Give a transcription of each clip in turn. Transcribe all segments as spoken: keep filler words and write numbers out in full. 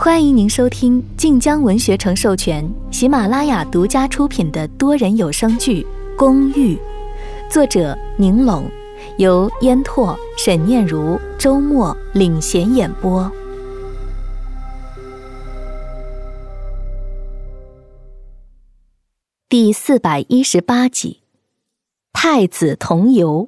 欢迎您收听晋江文学城授权、喜马拉雅独家出品的多人有声剧《公寓》，作者宁拢，由烟拓、沈念如、周末领衔演播。第四百一十八集，太子同游。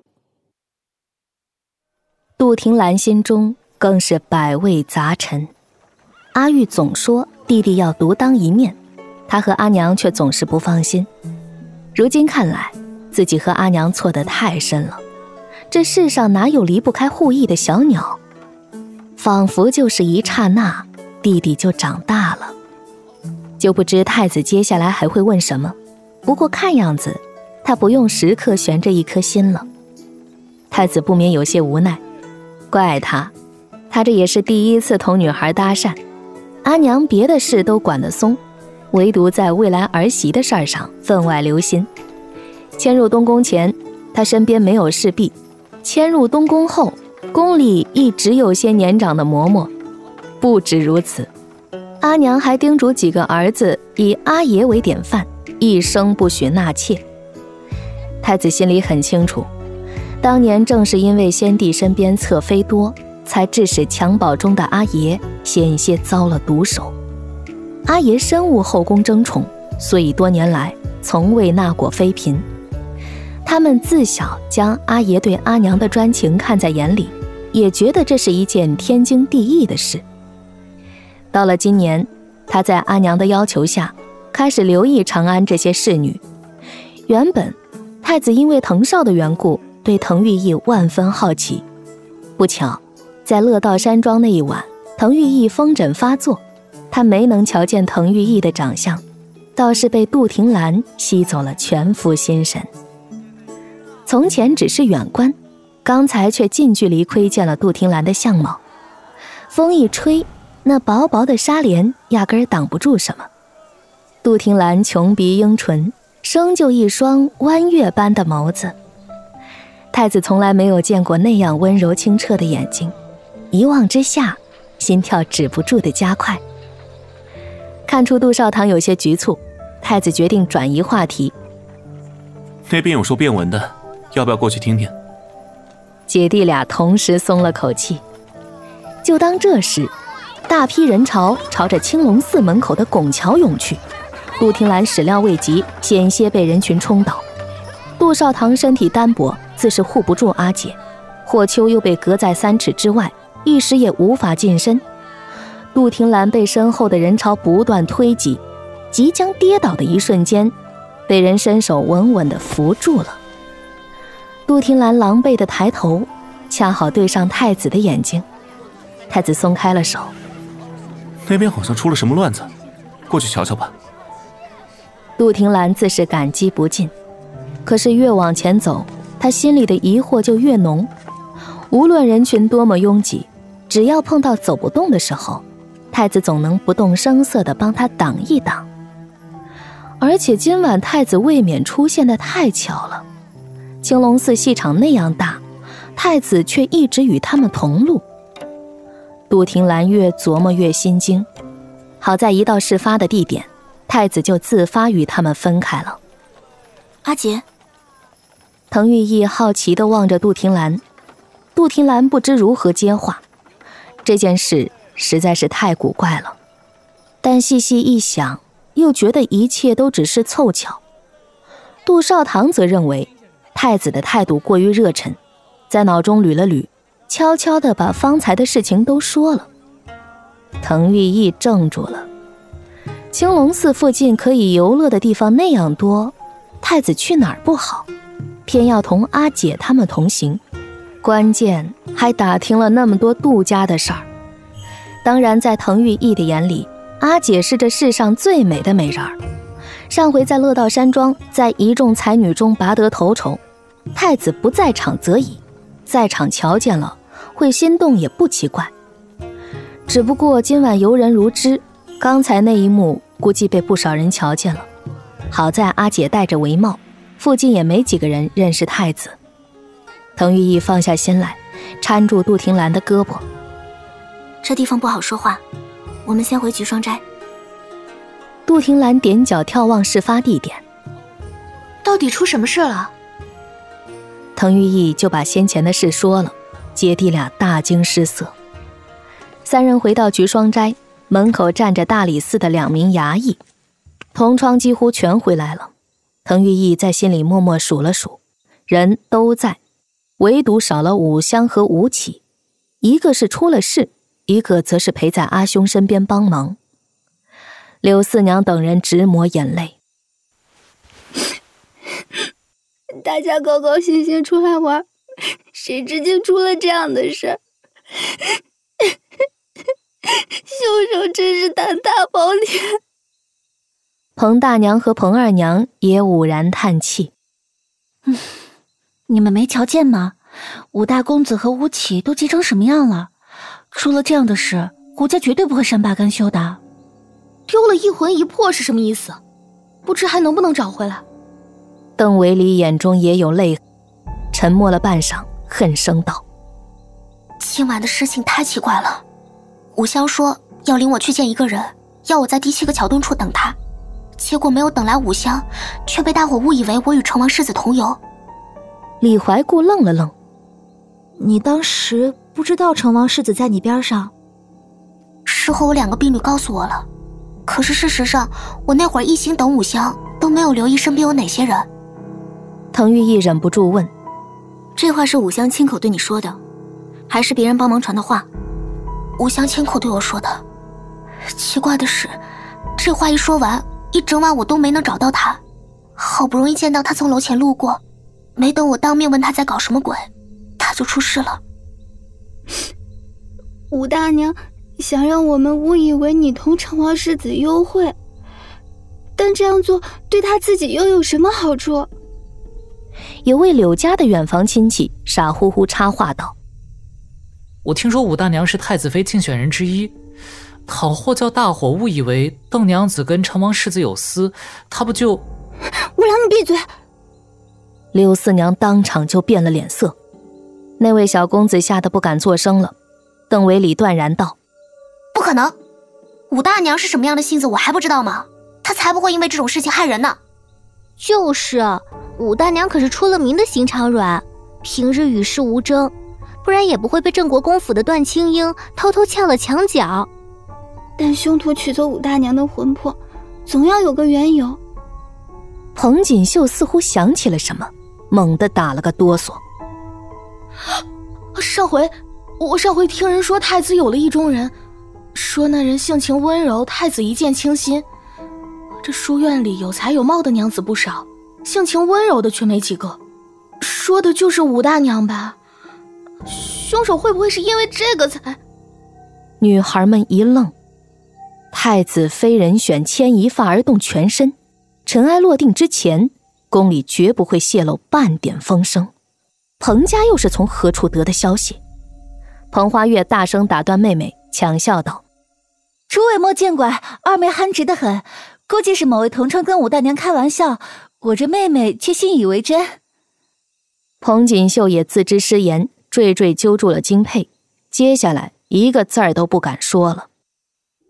杜婷兰心中更是百味杂陈。阿玉总说弟弟要独当一面，他和阿娘却总是不放心。如今看来，自己和阿娘错得太深了。这世上哪有离不开护翼的小鸟？仿佛就是一刹那，弟弟就长大了。就不知太子接下来还会问什么，不过看样子他不用时刻悬着一颗心了。太子不免有些无奈，怪他，他这也是第一次同女孩搭讪。阿娘别的事都管得松，唯独在未来儿媳的事儿上分外留心。迁入东宫前，他身边没有侍婢；迁入东宫后，宫里一直有些年长的嬷嬷。不止如此，阿娘还叮嘱几个儿子以阿爷为典范，一生不许纳妾。太子心里很清楚，当年正是因为先帝身边侧妃多，才致使襁褓中的阿爷险些遭了毒手。阿爷深恶后宫争宠，所以多年来从未纳过妃嫔。他们自小将阿爷对阿娘的专情看在眼里，也觉得这是一件天经地义的事。到了今年，他在阿娘的要求下，开始留意长安这些侍女。原本太子因为滕少的缘故，对滕玉意万分好奇。不巧在乐道山庄那一晚，滕玉意风疹发作，他没能瞧见滕玉意的长相，倒是被杜婷兰吸走了全副心神。从前只是远观，刚才却近距离窥见了杜婷兰的相貌。风一吹，那薄薄的纱帘压根儿挡不住什么。杜婷兰琼鼻英唇，生就一双弯月般的眸子。太子从来没有见过那样温柔清澈的眼睛，一望之下，心跳止不住的加快。看出杜少堂有些局促，太子决定转移话题。 那边有说变文的，要不要过去听听？ 姐弟俩同时松了口气。就当这时，大批人潮朝着青龙寺门口的拱桥涌去，杜婷兰始料未及，险些被人群冲倒。杜少堂身体单薄，自是护不住阿姐，霍秋又被隔在三尺之外，一时也无法近身。杜婷兰被身后的人潮不断推挤，即将跌倒的一瞬间，被人伸手稳稳地扶住了。杜婷兰狼狈地抬头，恰好对上太子的眼睛。太子松开了手。 那边好像出了什么乱子，过去瞧瞧吧。 杜婷兰自是感激不尽，可是越往前走，他心里的疑惑就越浓。无论人群多么拥挤，只要碰到走不动的时候，太子总能不动声色地帮他挡一挡。而且今晚太子未免出现得太巧了，青龙寺戏场那样大，太子却一直与他们同路。杜婷兰越琢磨越心惊，好在一到事发的地点，太子就自发与他们分开了。 阿姐。 滕玉意好奇地望着杜婷兰，杜婷兰不知如何接话。这件事实在是太古怪了，但细细一想，又觉得一切都只是凑巧。杜少堂则认为太子的态度过于热忱，在脑中捋了捋，悄悄地把方才的事情都说了。滕玉意怔住了。青龙寺附近可以游乐的地方那样多，太子去哪儿不好，偏要同阿姐他们同行，关键还打听了那么多杜家的事儿。当然在滕玉意的眼里，阿姐是这世上最美的美人儿。上回在乐道山庄，在一众才女中拔得头筹，太子不在场则已，在场瞧见了会心动也不奇怪。只不过今晚游人如织，刚才那一幕估计被不少人瞧见了。好在阿姐戴着帷帽，附近也没几个人认识太子。滕玉意放下心来，搀住杜婷兰的胳膊。 这地方不好说话， 我们先回菊霜斋。 杜婷兰踮脚眺望事发地点， 到底出什么事了？ 滕玉义就把先前的事说了，姐弟俩大惊失色。三人回到菊霜斋，门口站着大理寺的两名衙役，同窗几乎全回来了。滕玉义在心里默默数了数，人都在，唯独少了武香和吴起，一个是出了事，一个则是陪在阿兄身边帮忙。柳四娘等人直抹眼泪。 大家高高兴兴出来玩，谁知竟出了这样的事。凶手真是胆大包天。 彭大娘和彭二娘也捂然叹气。 嗯，你们没瞧见吗？武大公子和吴起都急成什么样了？出了这样的事，胡家绝对不会善罢甘休的。 丢了一魂一魄是什么意思？不知还能不能找回来？ 邓维礼眼中也有泪，沉默了半晌，恨声道： 今晚的事情太奇怪了。武香说要领我去见一个人，要我在第七个桥洞处等他，结果没有等来武香，却被大伙误以为我与成王世子同游。 李怀固愣了愣： 你当时不知道成王世子在你边上？ 事后我两个婢女告诉我了，可是事实上我那会儿一心等武香，都没有留意身边有哪些人。 滕玉义忍不住问： 这话是武香亲口对你说的，还是别人帮忙传的话？武香亲口对我说的。奇怪的是，这话一说完，一整晚我都没能找到他。好不容易见到他从楼前路过，没等我当面问他在搞什么鬼，他就出事了。 武大娘想让我们误以为你同成王世子幽会，但这样做对他自己又有什么好处？ 有位柳家的远房亲戚傻乎乎插话道： 我听说武大娘是太子妃竞选人之一，倘或叫大伙误以为邓娘子跟成王世子有私，她不就…… 我让你闭嘴！ 柳四娘当场就变了脸色，那位小公子吓得不敢作声了。邓维礼断然道： 不可能，武大娘是什么样的性子我还不知道吗？她才不会因为这种事情害人呢。 就是，武大娘可是出了名的心肠软，平日与世无争，不然也不会被郑国公府的段青英偷偷撬了墙角。 但凶徒取走武大娘的魂魄，总要有个缘由。 彭锦绣似乎想起了什么，猛地打了个哆嗦。 上回我上回听人说太子有了意中人，说那人性情温柔，太子一见倾心。这书院里有才有貌的娘子不少，性情温柔的却没几个。说的就是武大娘吧？凶手会不会是因为这个才…… 女孩们一愣。太子妃人选牵一发而动全身，尘埃落定之前，宫里绝不会泄露半点风声。彭家又是从何处得的消息？彭花月大声打断妹妹，强笑道： 诸位莫见怪，二妹憨直得很，估计是某位同窗跟武大娘开玩笑，我这妹妹却信以为真。 彭锦绣也自知失言，惴惴揪住了金佩，接下来一个字儿都不敢说了。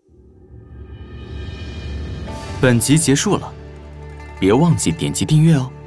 本集结束了，别忘记点击订阅哦。